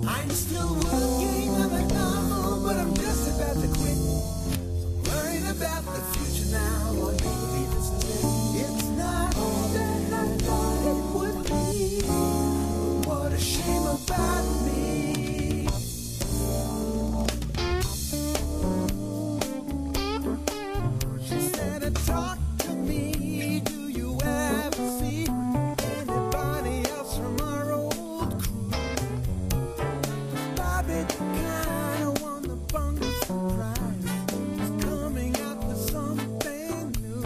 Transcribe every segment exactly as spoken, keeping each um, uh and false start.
I'm still working on a novel, but I'm just about to quit. Worrying about the future now, or maybe this is it. It's not all that I thought it would be. What a shame about me. She said, talk to me, do you ever see anybody else from our old crew? Bobby, the kind of one the bungle surprise is coming out with something new.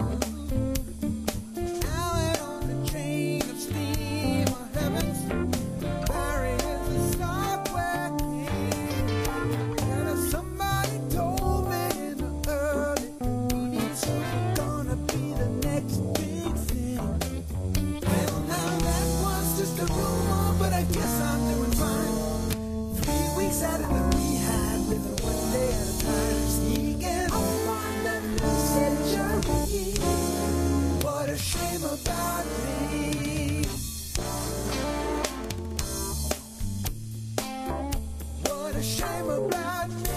Alan on the chain of steam, oh heavens, Barry is the software king. And if somebody told me in the early eighties, gonna be the next big thing. Well, now that was just a rumor, but I guess I'm doing fine. Three weeks out of the rehab, living one day at a time, sneaking up on the new century. What a shame about me. What a shame about me.